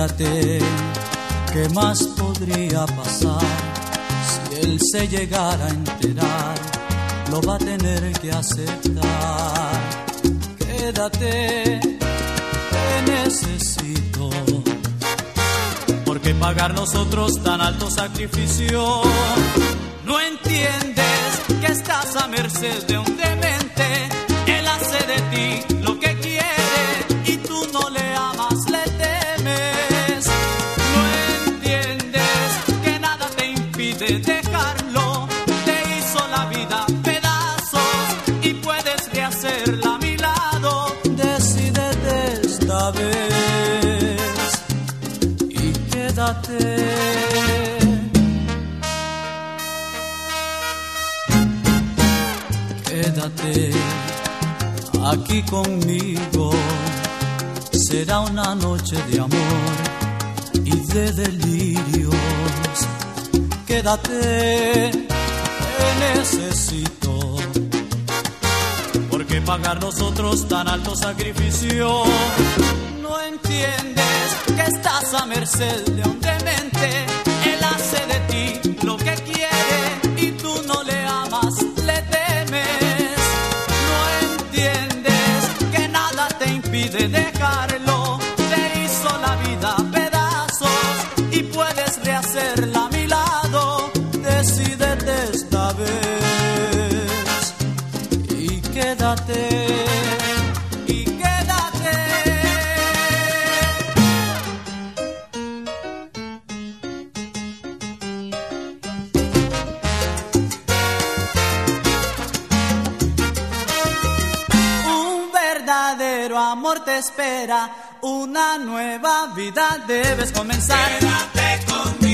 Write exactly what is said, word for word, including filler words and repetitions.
Quédate, ¿qué más podría pasar? Si él se llegara a enterar, lo va a tener que aceptar. Quédate, te necesito. ¿Por qué pagar nosotros tan alto sacrificio? No entiendes que estás a merced de un demente. Él hace de ti lo que quiere y tú no le amas, le temes. No entiendes que nada te impide dejarlo. Te hizo la vida pedazos y puedes rehacerla a mi lado. Decídete esta vez y quédate. Quédate aquí conmigo, será una noche de amor y de delirios. Quédate, te necesito. ¿Por qué pagar nosotros tan alto sacrificio? No entiendes que estás a merced de un demente. Él hace de ti lo que quiere y tú no le amas, le temes. No entiendes que nada te impide dejarlo. Te hizo la vida pedazos y puedes rehacerla a mi lado. Decídete esta vez y quédate. Amor te espera, una nueva vida debes comenzar. Quédate conmigo.